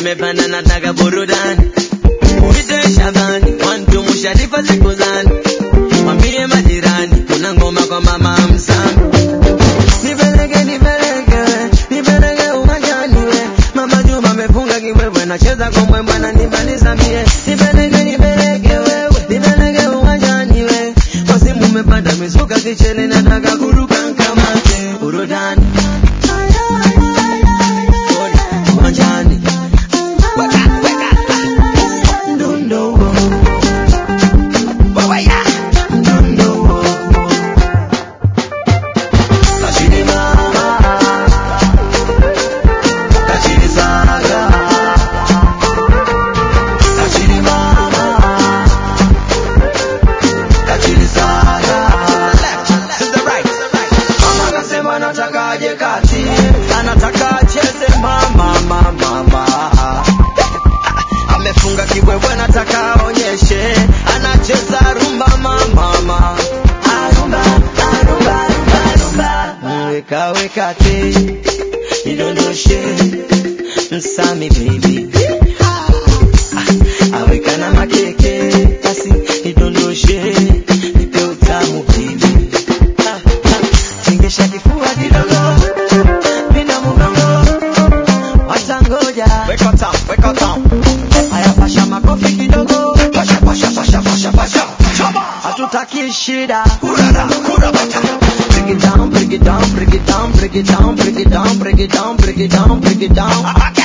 zimepanda nataka burudani. Uite Shabani, wantu Musharifa sikuzani. Mwambie majirani, kuna ngoma kwa mama Msami. Nipeleke uwanjani we. Mama Juma amefunga kiwewe, nacheza kwa mwemba na nibaliza mie. Nipeleke uwanjani we. Kwa simu umepanda mizuka kichele nataka kuruka nkamate. Burudani uwanjani. Anataka acheze mama. Amefunga kibwebwe anataka aonyeshe. Anacheza rumba mama. Weka te idondoshe Msami baby. Aweka na makeke basi idondoshe nipe utamu baby. Tingesha kifua kidogo pina mugongo watangoja. Weka tam haya pasha makofi kidogo. Pasha hatutaki shida. Kurara Break it down.